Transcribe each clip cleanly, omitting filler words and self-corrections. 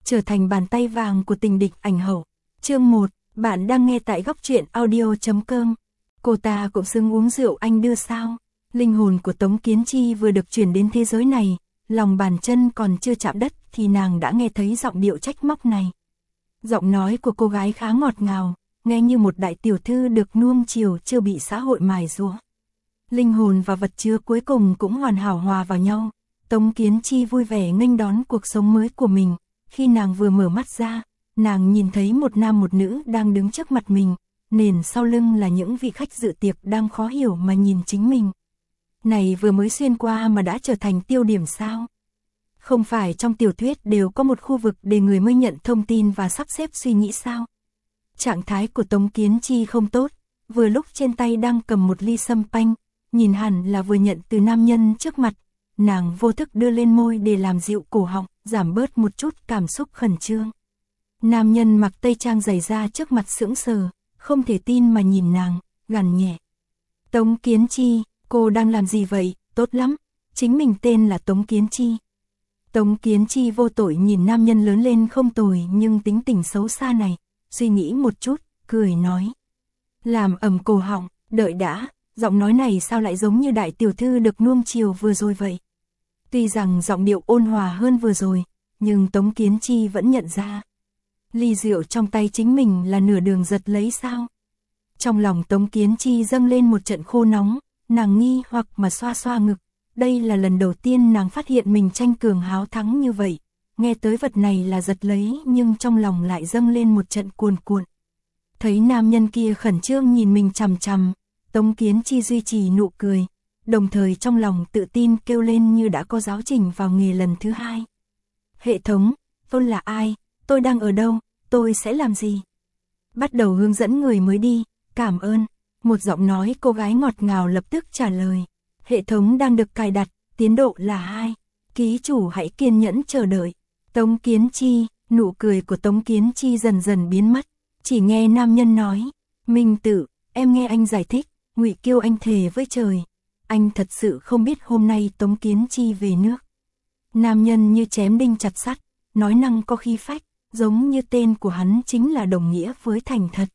trở thành bàn tay vàng của tình địch ảnh hậu. Chương 1, bạn đang nghe tại góc truyện audio.com. Cô ta cũng xứng uống rượu anh đưa sao? Linh hồn của Tống Kiến Chi vừa được chuyển đến thế giới này, lòng bàn chân còn chưa chạm đất thì nàng đã nghe thấy giọng điệu trách móc này. Giọng nói của cô gái khá ngọt ngào, nghe như một đại tiểu thư được nuông chiều chưa bị xã hội mài giũa. Linh hồn và vật chứa cuối cùng cũng hoàn hảo hòa vào nhau. Tống Kiến Chi vui vẻ nghênh đón cuộc sống mới của mình. Khi nàng vừa mở mắt ra, nàng nhìn thấy một nam một nữ đang đứng trước mặt mình, nền sau lưng là những vị khách dự tiệc đang khó hiểu mà nhìn chính mình. Này vừa mới xuyên qua mà đã trở thành tiêu điểm sao? Không phải trong tiểu thuyết đều có một khu vực để người mới nhận thông tin và sắp xếp suy nghĩ sao? Trạng thái của Tống Kiến Chi không tốt, vừa lúc trên tay đang cầm một ly sâm panh, nhìn hẳn là vừa nhận từ nam nhân trước mặt, nàng vô thức đưa lên môi để làm dịu cổ họng, giảm bớt một chút cảm xúc khẩn trương. Nam nhân mặc tây trang dày da trước mặt sững sờ, không thể tin mà nhìn nàng, gằn nhẹ. Tống Kiến Chi, cô đang làm gì vậy? Tốt lắm, chính mình tên là Tống Kiến Chi. Tống Kiến Chi vô tội nhìn nam nhân lớn lên không tồi nhưng tính tình xấu xa này, suy nghĩ một chút, cười nói. Làm ẩm cổ họng, đợi đã, giọng nói này sao lại giống như đại tiểu thư được nuông chiều vừa rồi vậy? Tuy rằng giọng điệu ôn hòa hơn vừa rồi, nhưng Tống Kiến Chi vẫn nhận ra. Ly rượu trong tay chính mình là nửa đường giật lấy sao? Trong lòng Tống Kiến Chi dâng lên một trận khô nóng, nàng nghi hoặc mà xoa xoa ngực. Đây là lần đầu tiên nàng phát hiện mình tranh cường háo thắng như vậy. Nghe tới vật này là giật lấy nhưng trong lòng lại dâng lên một trận cuồn cuộn. Thấy nam nhân kia khẩn trương nhìn mình chằm chằm, Tống Kiến Chi duy trì nụ cười, đồng thời trong lòng tự tin kêu lên như đã có giáo trình vào nghề lần thứ 2. Hệ thống, tôi là ai, tôi đang ở đâu, tôi sẽ làm gì? Bắt đầu hướng dẫn người mới đi, cảm ơn. Một giọng nói cô gái ngọt ngào lập tức trả lời. Hệ thống đang được cài đặt, tiến độ là 2. Ký chủ hãy kiên nhẫn chờ đợi. Tống Kiến Chi, nụ cười của Tống Kiến Chi dần dần biến mất. Chỉ nghe nam nhân nói, Minh Tử, em nghe anh giải thích, Ngụy Kiêu anh thề với trời. Anh thật sự không biết hôm nay Tống Kiến Chi về nước. Nam nhân như chém đinh chặt sắt, nói năng có khí phách, giống như tên của hắn chính là đồng nghĩa với thành thật.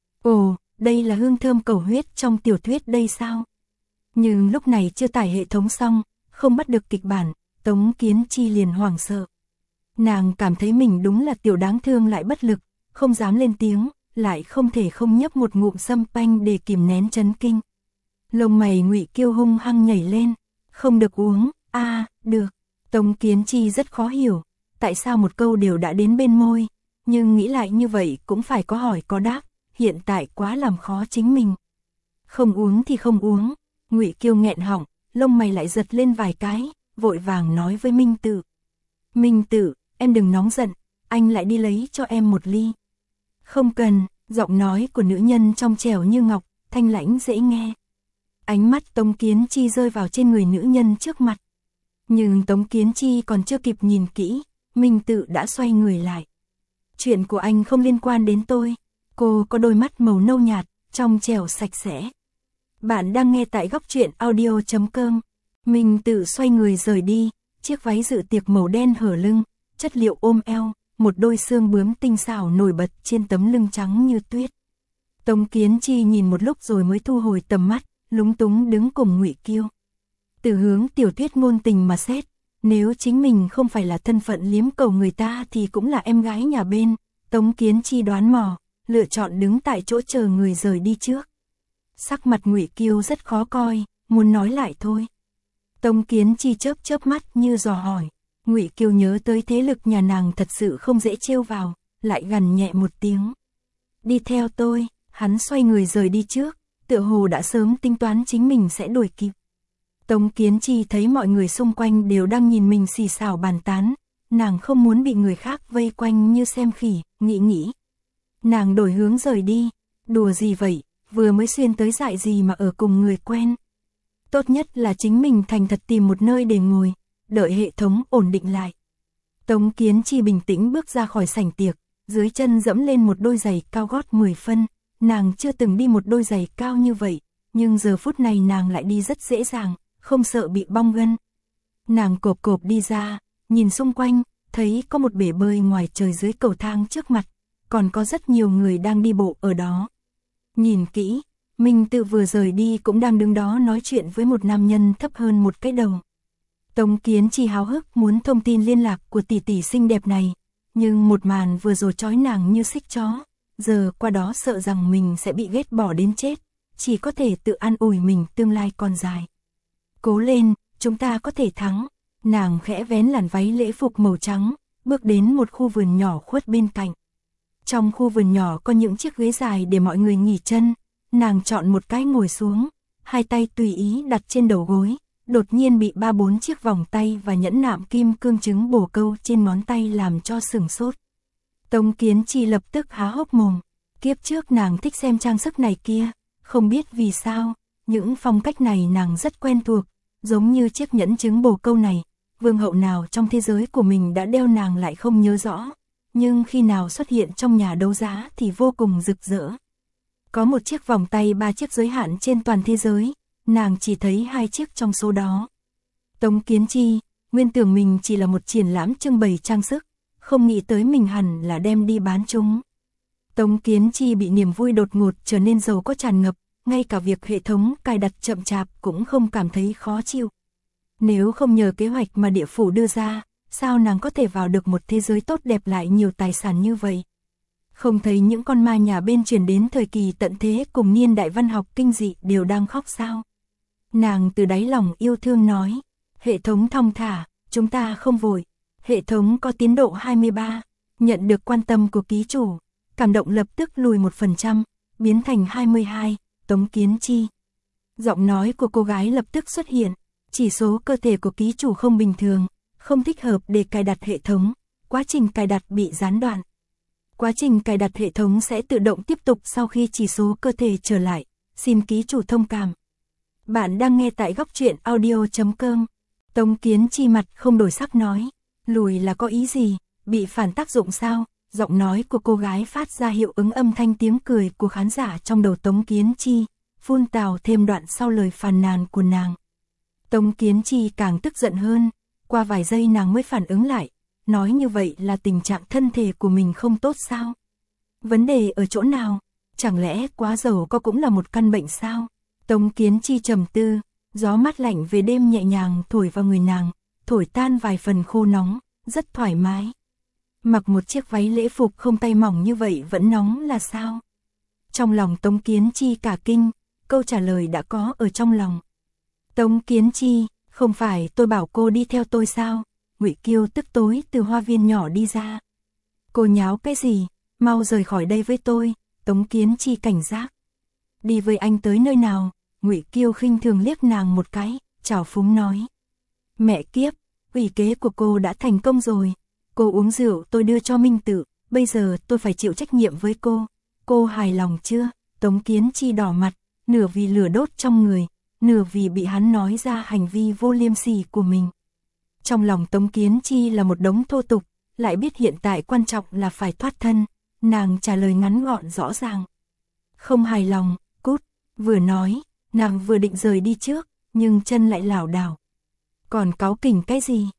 Ồ, đây là hương thơm cầu huyết trong tiểu thuyết đây sao? Nhưng lúc này chưa tải hệ thống xong, không bắt được kịch bản, Tống Kiến Chi liền hoảng sợ. Nàng cảm thấy mình đúng là tiểu đáng thương lại bất lực, không dám lên tiếng, lại không thể không nhấp một ngụm sâm panh để kìm nén chấn kinh. Lông mày Ngụy Kiêu hung hăng nhảy lên, không được uống, được. Tống Kiến Chi rất khó hiểu, tại sao một câu đều đã đến bên môi, nhưng nghĩ lại như vậy cũng phải có hỏi có đáp, hiện tại quá làm khó chính mình. Không uống thì không uống. Ngụy Kiêu nghẹn họng, lông mày lại giật lên vài cái, vội vàng nói với Minh Tử. Minh Tử, em đừng nóng giận, anh lại đi lấy cho em một ly. Không cần, giọng nói của nữ nhân trong trẻo như ngọc, thanh lãnh dễ nghe. Ánh mắt Tống Kiến Chi rơi vào trên người nữ nhân trước mặt. Nhưng Tống Kiến Chi còn chưa kịp nhìn kỹ, Minh Tử đã xoay người lại. Chuyện của anh không liên quan đến tôi. Cô có đôi mắt màu nâu nhạt, trong trẻo sạch sẽ. Bạn đang nghe tại góc truyện audio.com. Minh Tử xoay người rời đi, chiếc váy dự tiệc màu đen hở lưng, chất liệu ôm eo, một đôi xương bướm tinh xảo nổi bật trên tấm lưng trắng như tuyết. Tống Kiến Chi nhìn một lúc rồi mới thu hồi tầm mắt, lúng túng đứng cùng Ngụy Kiêu. Từ hướng tiểu thuyết ngôn tình mà xét, nếu chính mình không phải là thân phận liếm cầu người ta thì cũng là em gái nhà bên, Tống Kiến Chi đoán mò, lựa chọn đứng tại chỗ chờ người rời đi trước. Sắc mặt Ngụy Kiêu rất khó coi, muốn nói lại thôi. Tống Kiến Chi chớp chớp mắt như dò hỏi. Ngụy Kiêu nhớ tới thế lực nhà nàng thật sự không dễ trêu vào, lại gằn nhẹ một tiếng. Đi theo tôi, hắn xoay người rời đi trước, tựa hồ đã sớm tính toán chính mình sẽ đuổi kịp. Tống Kiến Chi thấy mọi người xung quanh đều đang nhìn mình xì xào bàn tán, nàng không muốn bị người khác vây quanh như xem khỉ, nghĩ. Nàng đổi hướng rời đi, đùa gì vậy? Vừa mới xuyên tới dại gì mà ở cùng người quen. Tốt nhất là chính mình thành thật tìm một nơi để ngồi, đợi hệ thống ổn định lại. Tống Kiến Chi bình tĩnh bước ra khỏi sảnh tiệc, dưới chân dẫm lên một đôi giày cao gót 10 phân, nàng chưa từng đi một đôi giày cao như vậy, nhưng giờ phút này nàng lại đi rất dễ dàng, không sợ bị bong gân. Nàng cộp cộp đi ra, nhìn xung quanh, thấy có một bể bơi ngoài trời dưới cầu thang trước mặt, còn có rất nhiều người đang đi bộ ở đó. Nhìn kỹ, Minh Tự vừa rời đi cũng đang đứng đó nói chuyện với một nam nhân thấp hơn một cái đầu. Tống Kiến Chi háo hức muốn thông tin liên lạc của tỷ tỷ xinh đẹp này, nhưng một màn vừa rồi trói nàng như xích chó, giờ qua đó sợ rằng mình sẽ bị ghét bỏ đến chết, chỉ có thể tự an ủi mình tương lai còn dài. Cố lên, chúng ta có thể thắng. Nàng khẽ vén làn váy lễ phục màu trắng, bước đến một khu vườn nhỏ khuất bên cạnh. Trong khu vườn nhỏ có những chiếc ghế dài để mọi người nghỉ chân, nàng chọn một cái ngồi xuống, hai tay tùy ý đặt trên đầu gối, đột nhiên bị 3-4 chiếc vòng tay và nhẫn nạm kim cương trứng bồ câu trên ngón tay làm cho sửng sốt. Tống Kiến Chi lập tức há hốc mồm, kiếp trước nàng thích xem trang sức này kia, không biết vì sao, những phong cách này nàng rất quen thuộc, giống như chiếc nhẫn trứng bồ câu này, vương hậu nào trong thế giới của mình đã đeo nàng lại không nhớ rõ, nhưng khi nào xuất hiện trong nhà đấu giá thì vô cùng rực rỡ. Có một chiếc vòng tay 3 chiếc giới hạn trên toàn thế giới, nàng chỉ thấy 2 chiếc trong số đó. Tống Kiến Chi, nguyên tưởng mình chỉ là một triển lãm trưng bày trang sức, không nghĩ tới mình hẳn là đem đi bán chúng. Tống Kiến Chi bị niềm vui đột ngột trở nên giàu có tràn ngập, ngay cả việc hệ thống cài đặt chậm chạp cũng không cảm thấy khó chịu. Nếu không nhờ kế hoạch mà địa phủ đưa ra, sao nàng có thể vào được một thế giới tốt đẹp lại nhiều tài sản như vậy? Không thấy những con ma nhà bên truyền đến thời kỳ tận thế cùng niên đại văn học kinh dị đều đang khóc sao? Nàng từ đáy lòng yêu thương nói, hệ thống thong thả, chúng ta không vội. Hệ thống có tiến độ 23, nhận được quan tâm của ký chủ, cảm động lập tức lùi 1%, biến thành 22, Tống Kiến Chi. Giọng nói của cô gái lập tức xuất hiện, chỉ số cơ thể của ký chủ không bình thường, không thích hợp để cài đặt hệ thống, quá trình cài đặt bị gián đoạn. Quá trình cài đặt hệ thống sẽ tự động tiếp tục sau khi chỉ số cơ thể trở lại, xin ký chủ thông cảm. Bạn đang nghe tại góc truyện audio.com. Tống Kiến Chi mặt không đổi sắc nói, lùi là có ý gì, bị phản tác dụng sao? Giọng nói của cô gái phát ra hiệu ứng âm thanh tiếng cười của khán giả trong đầu Tống Kiến Chi, phun tào thêm đoạn sau lời phàn nàn của nàng. Tống Kiến Chi càng tức giận hơn, qua vài giây nàng mới phản ứng lại, nói như vậy là tình trạng thân thể của mình không tốt sao? Vấn đề ở chỗ nào? Chẳng lẽ quá giàu có cũng là một căn bệnh sao? Tống Kiến Chi trầm tư, gió mát lạnh về đêm nhẹ nhàng thổi vào người nàng, thổi tan vài phần khô nóng, rất thoải mái. Mặc một chiếc váy lễ phục không tay mỏng như vậy vẫn nóng là sao? Trong lòng Tống Kiến Chi cả kinh, câu trả lời đã có ở trong lòng. Tống Kiến Chi, không phải tôi bảo cô đi theo tôi sao? Ngụy Kiêu tức tối từ hoa viên nhỏ đi ra. Cô nháo cái gì? Mau rời khỏi đây với tôi. Tống Kiến Chi cảnh giác. Đi với anh tới nơi nào? Ngụy Kiêu khinh thường liếc nàng một cái, trào phúng nói. Mẹ kiếp, ủy kế của cô đã thành công rồi. Cô uống rượu tôi đưa cho Minh Tự, bây giờ tôi phải chịu trách nhiệm với cô. Cô hài lòng chưa? Tống Kiến Chi đỏ mặt, nửa vì lửa đốt trong người, nửa vì bị hắn nói ra hành vi vô liêm sỉ của mình. Trong lòng Tống Kiến Chi là một đống thô tục, lại biết hiện tại quan trọng là phải thoát thân, nàng trả lời ngắn gọn rõ ràng. Không hài lòng, cút, vừa nói, nàng vừa định rời đi trước, nhưng chân lại lảo đảo. Còn cáu kỉnh cái gì?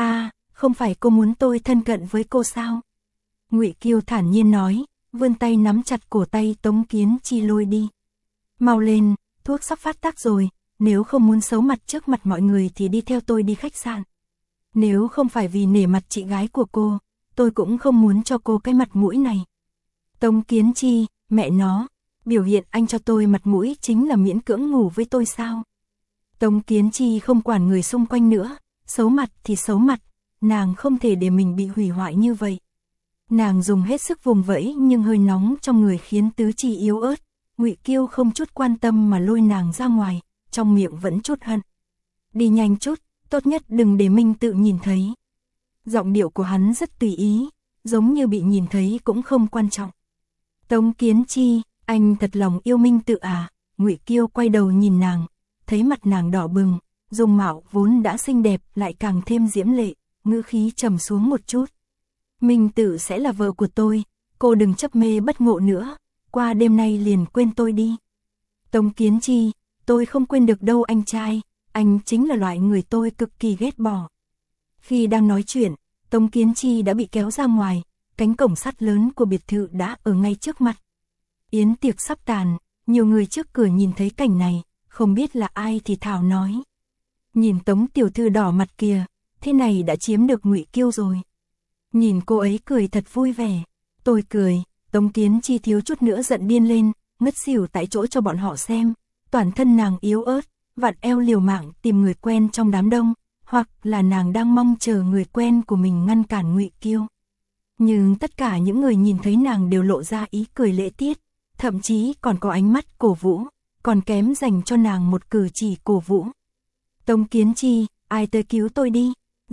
Không phải cô muốn tôi thân cận với cô sao? Ngụy Kiêu thản nhiên nói, vươn tay nắm chặt cổ tay Tống Kiến Chi lôi đi. Mau lên, thuốc sắp phát tác rồi, nếu không muốn xấu mặt trước mặt mọi người thì đi theo tôi đi khách sạn. Nếu không phải vì nể mặt chị gái của cô, tôi cũng không muốn cho cô cái mặt mũi này. Tống Kiến Chi, mẹ nó, biểu hiện anh cho tôi mặt mũi chính là miễn cưỡng ngủ với tôi sao? Tống Kiến Chi không quản người xung quanh nữa, xấu mặt thì xấu mặt, nàng không thể để mình bị hủy hoại như vậy. Nàng dùng hết sức vùng vẫy nhưng hơi nóng trong người khiến tứ chi yếu ớt, Ngụy Kiêu không chút quan tâm mà lôi nàng ra ngoài, trong miệng vẫn chút hận. Đi nhanh chút, tốt nhất đừng để Minh Tự nhìn thấy. Giọng điệu của hắn rất tùy ý, giống như bị nhìn thấy cũng không quan trọng. Tống Kiến Chi, anh thật lòng yêu Minh Tự à? Ngụy Kiêu quay đầu nhìn nàng, thấy mặt nàng đỏ bừng, dung mạo vốn đã xinh đẹp lại càng thêm diễm lệ, ngữ khí trầm xuống một chút. Minh Tự sẽ là vợ của tôi, cô đừng chấp mê bất ngộ nữa, qua đêm nay liền quên tôi đi. Tống Kiến Chi, tôi không quên được đâu anh trai, anh chính là loại người tôi cực kỳ ghét bỏ. Khi đang nói chuyện, Tống Kiến Chi đã bị kéo ra ngoài, cánh cổng sắt lớn của biệt thự đã ở ngay trước mặt. Yến tiệc sắp tàn, nhiều người trước cửa nhìn thấy cảnh này, không biết là ai thì thào nói. Nhìn Tống tiểu thư đỏ mặt kìa, thế này đã chiếm được Ngụy Kiêu rồi. Nhìn cô ấy cười thật vui vẻ, tôi cười, Tống Kiến Chi thiếu chút nữa giận điên lên, ngất xỉu tại chỗ cho bọn họ xem, toàn thân nàng yếu ớt, vặn eo liều mạng tìm người quen trong đám đông, hoặc là nàng đang mong chờ người quen của mình ngăn cản Ngụy Kiêu. Nhưng tất cả những người nhìn thấy nàng đều lộ ra ý cười lễ tiết, thậm chí còn có ánh mắt cổ vũ, còn kém dành cho nàng một cử chỉ cổ vũ. Tống Kiến Chi, ai tới cứu tôi đi.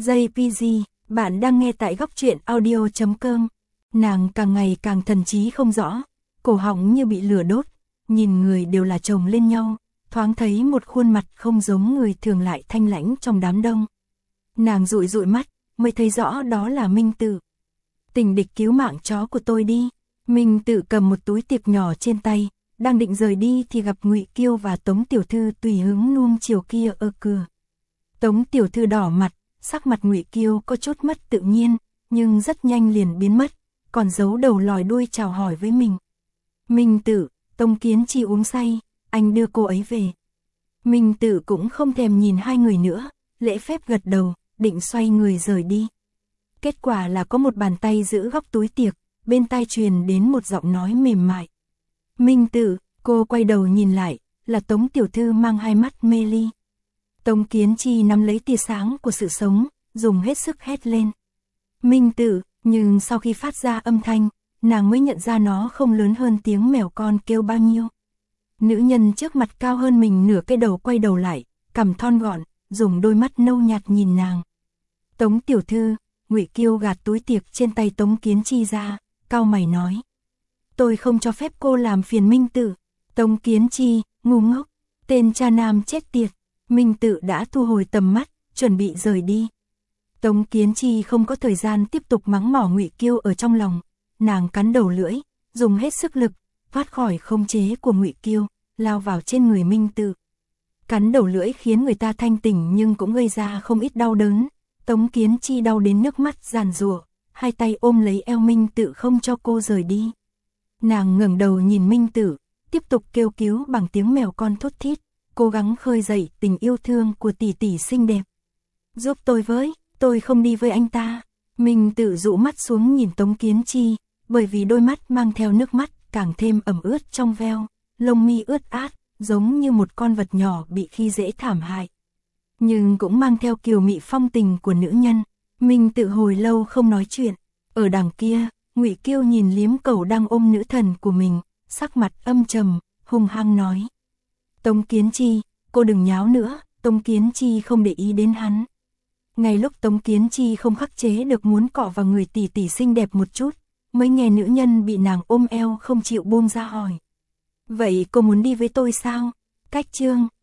JPG, bạn đang nghe tại góc truyện audio.com. Nàng càng ngày càng thần trí không rõ, cổ họng như bị lửa đốt, nhìn người đều là chồng lên nhau, thoáng thấy một khuôn mặt không giống người thường lại thanh lãnh trong đám đông. Nàng dụi dụi mắt, mới thấy rõ đó là Minh Tử. Tình địch cứu mạng chó của tôi đi. Minh Tử cầm một túi tiệc nhỏ trên tay, đang định rời đi thì gặp Ngụy Kiêu và Tống tiểu thư tùy hứng nuông chiều kia ở cửa. Tống tiểu thư đỏ mặt, sắc mặt Ngụy Kiêu có chút mất tự nhiên, nhưng rất nhanh liền biến mất, còn giấu đầu lòi đuôi chào hỏi với mình. Minh Tử, Tống Kiến Chi uống say, anh đưa cô ấy về. Minh Tử cũng không thèm nhìn hai người nữa, lễ phép gật đầu, định xoay người rời đi. Kết quả là có một bàn tay giữ góc túi tiệc, bên tai truyền đến một giọng nói mềm mại. Minh Tử, cô quay đầu nhìn lại, là Tống tiểu thư mang hai mắt mê ly. Tống Kiến Chi nắm lấy tia sáng của sự sống, dùng hết sức hét lên. Minh Tử, nhưng sau khi phát ra âm thanh, nàng mới nhận ra nó không lớn hơn tiếng mèo con kêu bao nhiêu. Nữ nhân trước mặt cao hơn mình nửa cái đầu quay đầu lại, cằm thon gọn, dùng đôi mắt nâu nhạt nhìn nàng. Tống tiểu thư, Ngụy Kiêu gạt túi tiệc trên tay Tống Kiến Chi ra, cau mày nói. Tôi không cho phép cô làm phiền Minh Tử. Tống Kiến Chi, ngu ngốc, tên cha nam chết tiệt. Minh Tử đã thu hồi tầm mắt, chuẩn bị rời đi. Tống Kiến Chi không có thời gian tiếp tục mắng mỏ Ngụy Kiêu ở trong lòng, nàng cắn đầu lưỡi, dùng hết sức lực, thoát khỏi khống chế của Ngụy Kiêu, lao vào trên người Minh Tử. Cắn đầu lưỡi khiến người ta thanh tỉnh nhưng cũng gây ra không ít đau đớn. Tống Kiến Chi đau đến nước mắt giàn giụa, hai tay ôm lấy eo Minh Tử không cho cô rời đi. Nàng ngẩng đầu nhìn Minh Tử, tiếp tục kêu cứu bằng tiếng mèo con thút thít, cố gắng khơi dậy tình yêu thương của tỷ tỷ xinh đẹp. Giúp tôi với, tôi không đi với anh ta. Minh Tử dụ mắt xuống nhìn Tống Kiến Chi, bởi vì đôi mắt mang theo nước mắt càng thêm ẩm ướt trong veo, lông mi ướt át, giống như một con vật nhỏ bị khi dễ thảm hại. Nhưng cũng mang theo kiều mị phong tình của nữ nhân. Minh Tử hồi lâu không nói chuyện. Ở đằng kia, Ngụy Kiêu nhìn Liếm Cẩu đang ôm nữ thần của mình, sắc mặt âm trầm, hung hăng nói. Tống Kiến Chi, cô đừng nháo nữa. Tống Kiến Chi không để ý đến hắn. Ngay lúc Tống Kiến Chi không khắc chế được muốn cọ vào người tỷ tỷ xinh đẹp một chút, mới nghe nữ nhân bị nàng ôm eo không chịu buông ra hỏi. Vậy cô muốn đi với tôi sao? Cách chương